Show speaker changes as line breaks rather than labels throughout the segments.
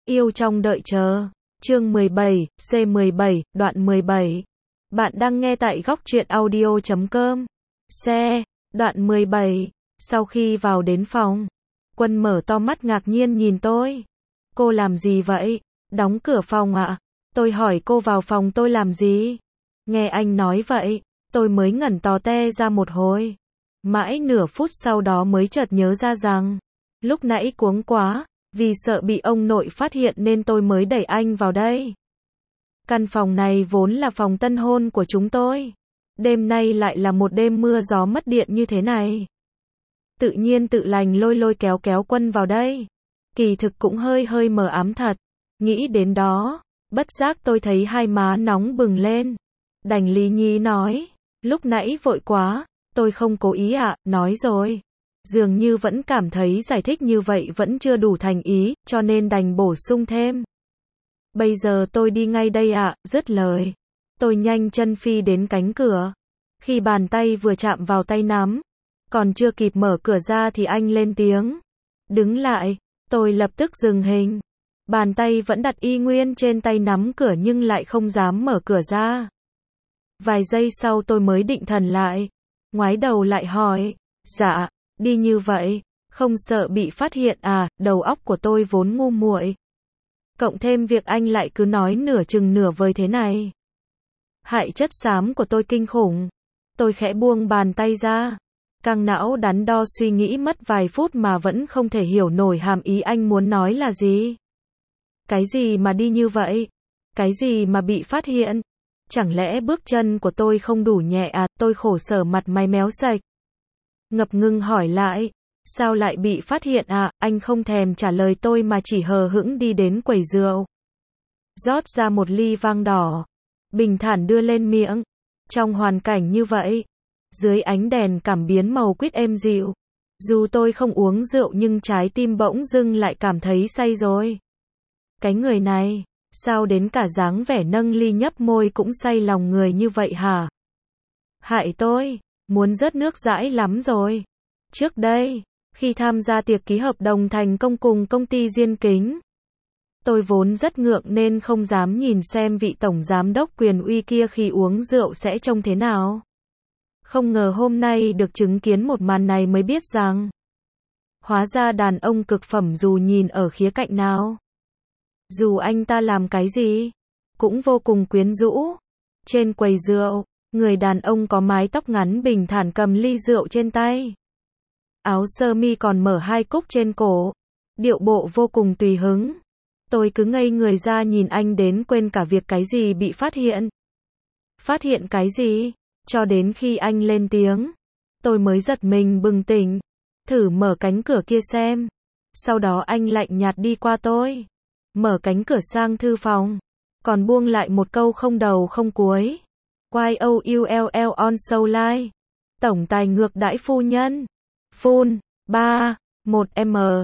Yêu trong đợi chờ. Chương 17, C17, đoạn 17. Bạn đang nghe tại góc truyện audio.com. Xe, đoạn 17. Sau khi vào đến phòng, Quân mở to mắt ngạc nhiên nhìn tôi. Cô làm gì vậy? Đóng cửa phòng ạ? Tôi hỏi cô vào phòng tôi làm gì? Nghe anh nói vậy, tôi mới ngẩn tò te ra một hồi. Mãi nửa phút sau đó mới chợt nhớ ra rằng, lúc nãy cuống quá, vì sợ bị ông nội phát hiện nên tôi mới đẩy anh vào đây. Căn phòng này vốn là phòng tân hôn của chúng tôi. Đêm nay lại là một đêm mưa gió mất điện như thế này. Tự nhiên tự lành lôi lôi kéo kéo Quân vào đây. Kỳ thực cũng hơi mờ ám thật. Nghĩ đến đó, bất giác tôi thấy hai má nóng bừng lên. Đành lý nhí nói, lúc nãy vội quá, tôi không cố ý ạ, nói rồi. Dường như vẫn cảm thấy giải thích như vậy vẫn chưa đủ thành ý, cho nên đành bổ sung thêm. Bây giờ tôi đi ngay đây ạ, dứt lời. Tôi nhanh chân phi đến cánh cửa. Khi bàn tay vừa chạm vào tay nắm, còn chưa kịp mở cửa ra thì anh lên tiếng. Đứng lại, tôi lập tức dừng hình. Bàn tay vẫn đặt y nguyên trên tay nắm cửa nhưng lại không dám mở cửa ra. Vài giây sau tôi mới định thần lại. Ngoái đầu lại hỏi, dạ, đi như vậy, không sợ bị phát hiện à, đầu óc của tôi vốn ngu muội. Cộng thêm việc anh lại cứ nói nửa chừng nửa vời thế này. Hại chất xám của tôi kinh khủng. Tôi khẽ buông bàn tay ra. Căng não đắn đo suy nghĩ mất vài phút mà vẫn không thể hiểu nổi hàm ý anh muốn nói là gì. Cái gì mà đi như vậy? Cái gì mà bị phát hiện? Chẳng lẽ bước chân của tôi không đủ nhẹ à? Tôi khổ sở mặt mày méo sạch. Ngập ngừng hỏi lại. Sao lại bị phát hiện à? Anh không thèm trả lời tôi mà chỉ hờ hững đi đến quầy rượu. Rót ra một ly vang đỏ. Bình thản đưa lên miệng. Trong hoàn cảnh như vậy, dưới ánh đèn cảm biến màu quýt êm dịu, dù tôi không uống rượu nhưng trái tim bỗng dưng lại cảm thấy say rồi. Cái người này, sao đến cả dáng vẻ nâng ly nhấp môi cũng say lòng người như vậy hả? Hại tôi, muốn rớt nước dãi lắm rồi. Trước đây, khi tham gia tiệc ký hợp đồng thành công cùng công ty Diên Kính, tôi vốn rất ngượng nên không dám nhìn xem vị tổng giám đốc quyền uy kia khi uống rượu sẽ trông thế nào. Không ngờ hôm nay được chứng kiến một màn này mới biết rằng, hóa ra đàn ông cực phẩm dù nhìn ở khía cạnh nào, dù anh ta làm cái gì, cũng vô cùng quyến rũ. Trên quầy rượu, người đàn ông có mái tóc ngắn bình thản cầm ly rượu trên tay. Áo sơ mi còn mở hai cúc trên cổ, điệu bộ vô cùng tùy hứng. Tôi cứ ngây người ra nhìn anh đến quên cả việc cái gì bị phát hiện. Phát hiện cái gì? Cho đến khi anh lên tiếng, tôi mới giật mình bừng tỉnh. Thử mở cánh cửa kia xem. Sau đó anh lạnh nhạt đi qua tôi, mở cánh cửa sang thư phòng, còn buông lại một câu không đầu không cuối. YOULL on show line. Tổng tài ngược đãi phu nhân. Full 3 1M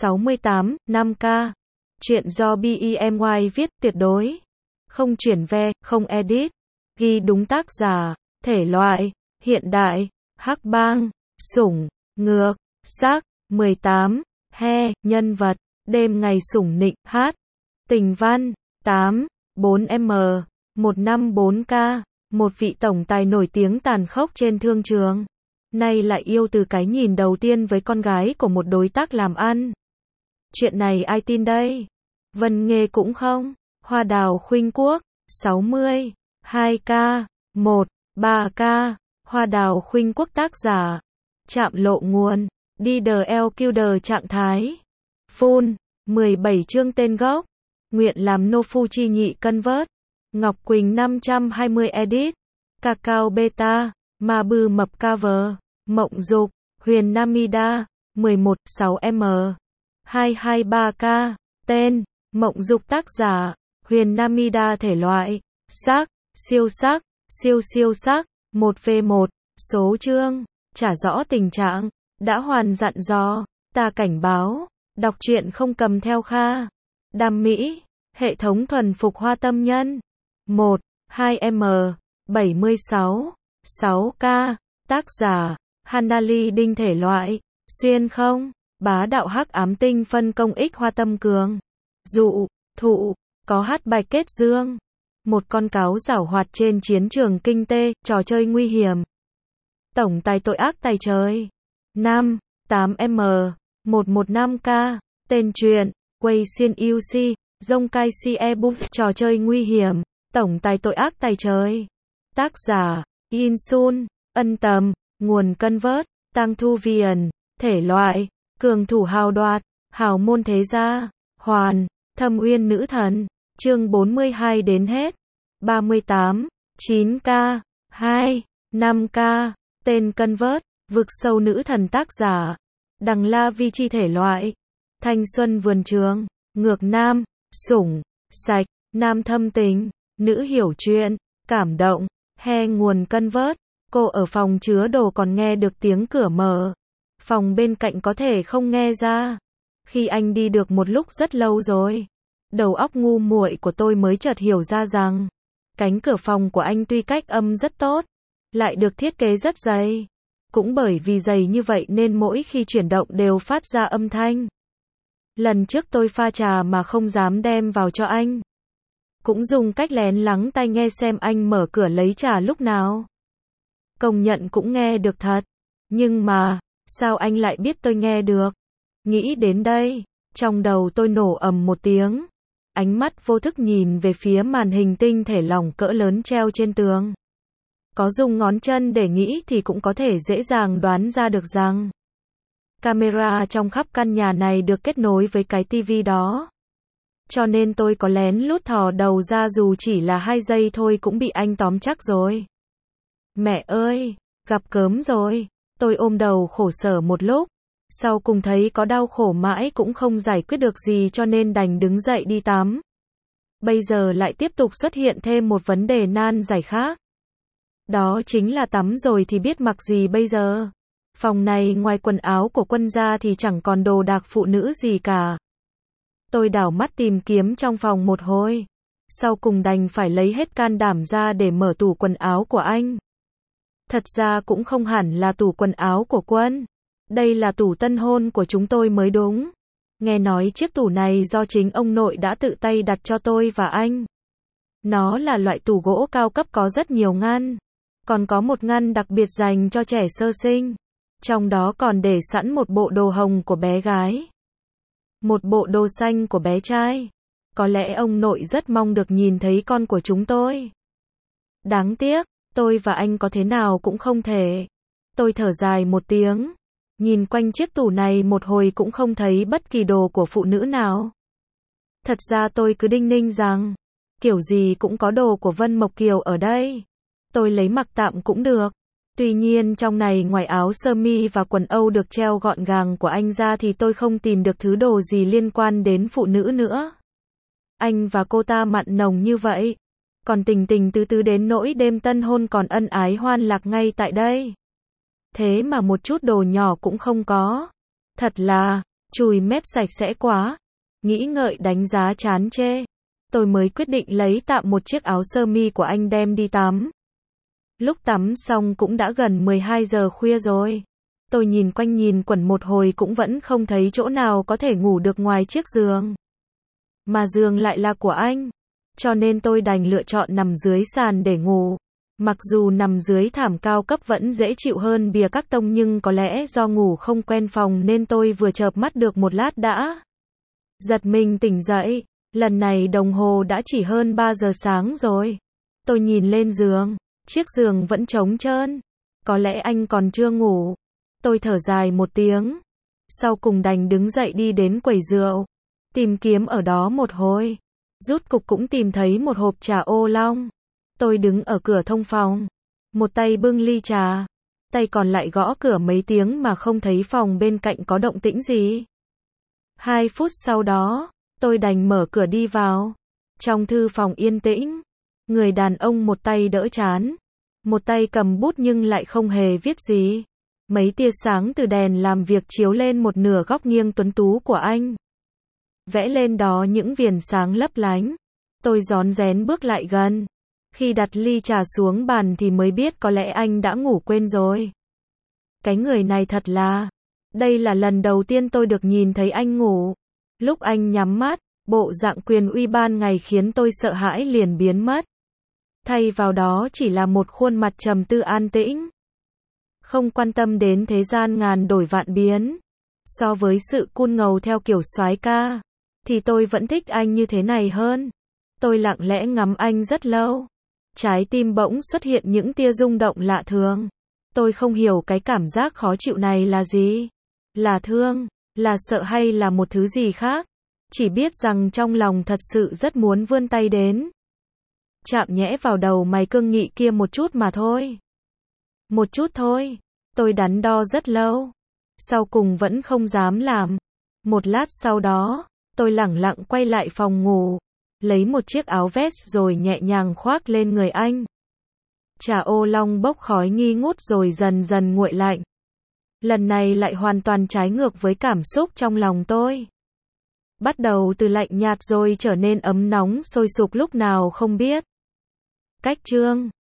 68 5K. Chuyện do BEMY viết, tuyệt đối không chuyển ve, không edit. Ghi đúng tác giả, thể loại hiện đại, hắc bang, sủng, ngược, xác. 18 he, nhân vật đêm ngày sủng nịnh, hát. Tình văn 8 4M 154K. Một vị tổng tài nổi tiếng tàn khốc trên thương trường, nay lại yêu từ cái nhìn đầu tiên với con gái của một đối tác làm ăn. Chuyện này ai tin đây? Vân Nghê cũng không. Hoa Đào Khuynh Quốc 60 2K 1 3K. Hoa Đào Khuynh Quốc tác giả, Trạm Lộ Nguồn, DLQ trạng thái. Full 17 chương tên gốc. Nguyện làm nô phu chi nhị cân vớt. Ngọc Quỳnh 520 edit. Cacao Beta, Ma Bư Mập cover. Mộng Dục, Huyền Namida 11 6M 223K. Tên, Mộng Dục tác giả, Huyền Namida thể loại, sắc, siêu sắc, siêu sắc, 1v1, số chương, trả rõ tình trạng, đã hoàn dặn dò, ta cảnh báo, đọc truyện không cầm theo Kha. Đam Mỹ, hệ thống thuần phục hoa tâm nhân. 1, 2M, 76, 6K, tác giả, Hanali Đinh thể loại, xuyên không, bá đạo hắc ám tinh phân công ích hoa tâm cường. dụ, thụ, có hát bài kết dương. Một con cáo giảo hoạt trên chiến trường kinh tế, trò chơi nguy hiểm. Tổng tài tội ác tày trời. 5, 8M, 115K, tên truyện, Quay Xiên UC, Dông Cai Si Ebook, trò chơi nguy hiểm, tổng tài tội ác tày trời. Tác giả, Insun, Ân Tầm, nguồn Convert, Tăng Thu Viền, thể loại, cường thủ hào đoạt, hào môn thế gia, hoàn, thâm uyên nữ thần, chương 42 đến hết. 38, 9K, 2, 5K, tên Convert, vực sâu nữ thần tác giả, Đằng La Vi Chi thể loại, thanh xuân vườn trường, ngược nam, sủng, sạch, nam thâm tình, nữ hiểu chuyện, cảm động, he nguồn Convert, cô ở phòng chứa đồ còn nghe được tiếng cửa mở. Phòng bên cạnh có thể không nghe ra. Khi anh đi được một lúc rất lâu rồi, đầu óc ngu muội của tôi mới chợt hiểu ra rằng, cánh cửa phòng của anh tuy cách âm rất tốt, lại được thiết kế rất dày. Cũng bởi vì dày như vậy nên mỗi khi chuyển động đều phát ra âm thanh. Lần trước tôi pha trà mà không dám đem vào cho anh. Cũng dùng cách lén lắng tai nghe xem anh mở cửa lấy trà lúc nào. Công nhận cũng nghe được thật. Nhưng mà, sao anh lại biết tôi nghe được? Nghĩ đến đây, trong đầu tôi nổ ầm một tiếng. Ánh mắt vô thức nhìn về phía màn hình tinh thể lỏng cỡ lớn treo trên tường. Có dùng ngón chân để nghĩ thì cũng có thể dễ dàng đoán ra được rằng camera trong khắp căn nhà này được kết nối với cái tivi đó. Cho nên tôi có lén lút thò đầu ra dù chỉ là 2 giây thôi cũng bị anh tóm chắc rồi. Mẹ ơi, gặp cớm rồi. Tôi ôm đầu khổ sở một lúc. Sau cùng thấy có đau khổ mãi cũng không giải quyết được gì cho nên đành đứng dậy đi tắm. Bây giờ lại tiếp tục xuất hiện thêm một vấn đề nan giải khác. Đó chính là tắm rồi thì biết mặc gì bây giờ. Phòng này ngoài quần áo của Quân ra thì chẳng còn đồ đạc phụ nữ gì cả. Tôi đảo mắt tìm kiếm trong phòng một hồi. Sau cùng đành phải lấy hết can đảm ra để mở tủ quần áo của anh. Thật ra cũng không hẳn là tủ quần áo của Quân. Đây là tủ tân hôn của chúng tôi mới đúng. Nghe nói chiếc tủ này do chính ông nội đã tự tay đặt cho tôi và anh. Nó là loại tủ gỗ cao cấp có rất nhiều ngăn. Còn có một ngăn đặc biệt dành cho trẻ sơ sinh. Trong đó còn để sẵn một bộ đồ hồng của bé gái. Một bộ đồ xanh của bé trai. Có lẽ ông nội rất mong được nhìn thấy con của chúng tôi. Đáng tiếc, tôi và anh có thế nào cũng không thể. Tôi thở dài một tiếng. Nhìn quanh chiếc tủ này một hồi cũng không thấy bất kỳ đồ của phụ nữ nào. Thật ra tôi cứ đinh ninh rằng, kiểu gì cũng có đồ của Vân Mộc Kiều ở đây. Tôi lấy mặc tạm cũng được. Tuy nhiên trong này ngoài áo sơ mi và quần Âu được treo gọn gàng của anh ra thì tôi không tìm được thứ đồ gì liên quan đến phụ nữ nữa. Anh và cô ta mặn nồng như vậy. Còn tình tình tứ tứ đến nỗi đêm tân hôn còn ân ái hoan lạc ngay tại đây. Thế mà một chút đồ nhỏ cũng không có. Thật là, chùi mép sạch sẽ quá. Nghĩ ngợi đánh giá chán chê. Tôi mới quyết định lấy tạm một chiếc áo sơ mi của anh đem đi tắm. Lúc tắm xong cũng đã gần 12 giờ khuya rồi. Tôi nhìn quanh nhìn quẩn một hồi cũng vẫn không thấy chỗ nào có thể ngủ được ngoài chiếc giường. Mà giường lại là của anh. Cho nên tôi đành lựa chọn nằm dưới sàn để ngủ. Mặc dù nằm dưới thảm cao cấp vẫn dễ chịu hơn bìa các tông nhưng có lẽ do ngủ không quen phòng nên tôi vừa chợp mắt được một lát đã giật mình tỉnh dậy. Lần này đồng hồ đã chỉ hơn 3 giờ sáng rồi. Tôi nhìn lên giường. Chiếc giường vẫn trống trơn. Có lẽ anh còn chưa ngủ. Tôi thở dài một tiếng. Sau cùng đành đứng dậy đi đến quầy rượu. Tìm kiếm ở đó một hồi. Rút cục cũng tìm thấy một hộp trà ô long. Tôi đứng ở cửa thông phòng. Một tay bưng ly trà. Tay còn lại gõ cửa mấy tiếng mà không thấy phòng bên cạnh có động tĩnh gì. 2 phút sau đó, tôi đành mở cửa đi vào. Trong thư phòng yên tĩnh. Người đàn ông một tay đỡ trán. Một tay cầm bút nhưng lại không hề viết gì. Mấy tia sáng từ đèn làm việc chiếu lên một nửa góc nghiêng tuấn tú của anh. Vẽ lên đó những viền sáng lấp lánh. Tôi rón rén bước lại gần. Khi đặt ly trà xuống bàn thì mới biết có lẽ anh đã ngủ quên rồi. Cái người này thật là... Đây là lần đầu tiên tôi được nhìn thấy anh ngủ. Lúc anh nhắm mắt, Bộ dạng quyền uy ban ngày khiến tôi sợ hãi liền biến mất. Thay vào đó chỉ là một khuôn mặt trầm tư an tĩnh. Không quan tâm đến thế gian ngàn đổi vạn biến. So với sự cool ngầu theo kiểu soái ca, thì tôi vẫn thích anh như thế này hơn. Tôi lặng lẽ ngắm anh rất lâu. Trái tim bỗng xuất hiện những tia rung động lạ thường. Tôi không hiểu cái cảm giác khó chịu này là gì. Là thương, là sợ hay là một thứ gì khác. Chỉ biết rằng trong lòng thật sự rất muốn vươn tay đến. Chạm nhẽ vào đầu mày cương nghị kia một chút mà thôi. Một chút thôi. Tôi đắn đo rất lâu. Sau cùng vẫn không dám làm. Một lát sau đó, tôi lẳng lặng quay lại phòng ngủ. Lấy một chiếc áo vest rồi nhẹ nhàng khoác lên người anh. Trà ô long bốc khói nghi ngút rồi dần dần nguội lạnh. Lần này lại hoàn toàn trái ngược với cảm xúc trong lòng tôi. Bắt đầu từ lạnh nhạt rồi trở nên ấm nóng sôi sục lúc nào không biết. Cách chương